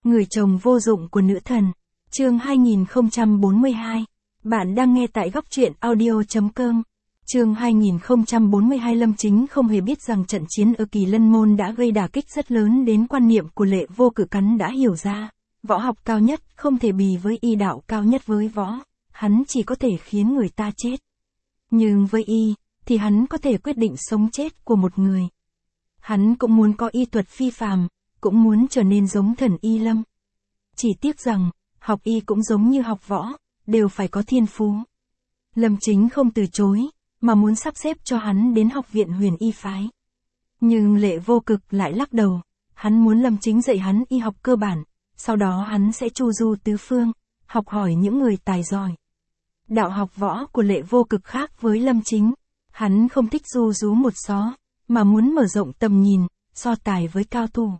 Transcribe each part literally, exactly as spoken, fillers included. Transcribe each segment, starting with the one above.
Người chồng vô dụng của nữ thần. Chương hai nghìn không trăm bốn mươi hai. Bạn đang nghe tại góc truyện audio chấm com. Chương hai nghìn không trăm bốn mươi hai. Lâm Chính không hề biết rằng trận chiến ở Kỳ Lân Môn đã gây đả kích rất lớn đến quan niệm của Lệ Vô Cự. Cắn đã hiểu ra, võ học cao nhất không thể bì với y đạo cao nhất với võ, hắn chỉ có thể khiến người ta chết. Nhưng với y, thì hắn có thể quyết định sống chết của một người. Hắn cũng muốn có y thuật phi phàm, cũng muốn trở nên giống thần y Lâm. Chỉ tiếc rằng, học y cũng giống như học võ, đều phải có thiên phú. Lâm Chính không từ chối, mà muốn sắp xếp cho hắn đến học viện Huyền Y phái. Nhưng Lệ Vô Cực lại lắc đầu, hắn muốn Lâm Chính dạy hắn y học cơ bản, sau đó hắn sẽ chu du tứ phương, học hỏi những người tài giỏi. Đạo học võ của Lệ Vô Cực khác với Lâm Chính, hắn không thích du rú một xó, mà muốn mở rộng tầm nhìn, so tài với cao thủ.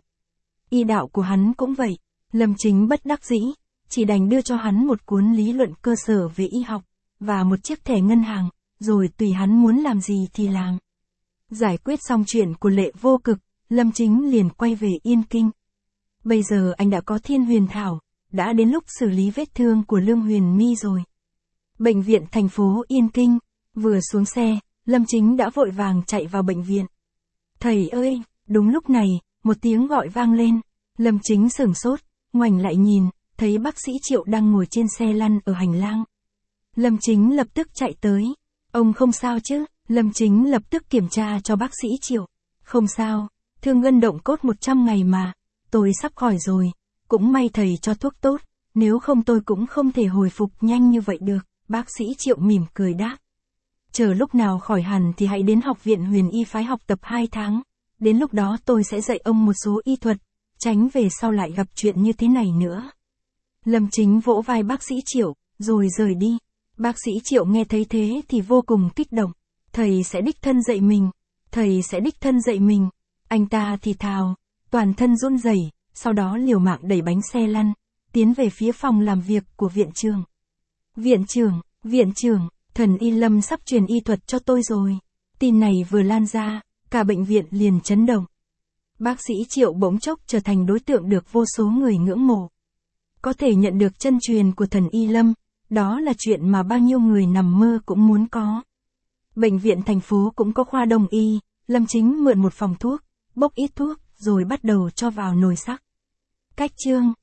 Y đạo của hắn cũng vậy, Lâm Chính bất đắc dĩ, chỉ đành đưa cho hắn một cuốn lý luận cơ sở về y học, và một chiếc thẻ ngân hàng, rồi tùy hắn muốn làm gì thì làm. Giải quyết xong chuyện của Lệ Vô Cực, Lâm Chính liền quay về Yên Kinh. Bây giờ anh đã có Thiên Huyền Thảo, đã đến lúc xử lý vết thương của Lương Huyền My rồi. Bệnh viện thành phố Yên Kinh, vừa xuống xe, Lâm Chính đã vội vàng chạy vào bệnh viện. Thầy ơi, đúng lúc này, một tiếng gọi vang lên, Lâm Chính sửng sốt, ngoảnh lại nhìn, thấy bác sĩ Triệu đang ngồi trên xe lăn ở hành lang. Lâm Chính lập tức chạy tới, ông không sao chứ? Lâm Chính lập tức kiểm tra cho bác sĩ Triệu. Không sao, thương gân động cốt một trăm ngày mà, tôi sắp khỏi rồi, cũng may thầy cho thuốc tốt, nếu không tôi cũng không thể hồi phục nhanh như vậy được, bác sĩ Triệu mỉm cười đáp. Chờ lúc nào khỏi hẳn thì hãy đến học viện Huyền Y phái học tập hai tháng, đến lúc đó tôi sẽ dạy ông một số y thuật, tránh về sau lại gặp chuyện như thế này nữa. Lâm Chính vỗ vai bác sĩ Triệu, rồi rời đi. Bác sĩ Triệu nghe thấy thế thì vô cùng kích động. Thầy sẽ đích thân dạy mình. Thầy sẽ đích thân dạy mình. Anh ta thì thào, toàn thân run rẩy, sau đó liều mạng đẩy bánh xe lăn, tiến về phía phòng làm việc của viện trưởng. Viện trưởng, viện trưởng, thần y Lâm sắp truyền y thuật cho tôi rồi. Tin này vừa lan ra, cả bệnh viện liền chấn động. Bác sĩ Triệu bỗng chốc trở thành đối tượng được vô số người ngưỡng mộ. Có thể nhận được chân truyền của thần y Lâm, đó là chuyện mà bao nhiêu người nằm mơ cũng muốn có. Bệnh viện thành phố cũng có khoa đông y, Lâm Chính mượn một phòng thuốc, bốc ít thuốc, rồi bắt đầu cho vào nồi sắc. Cách chương,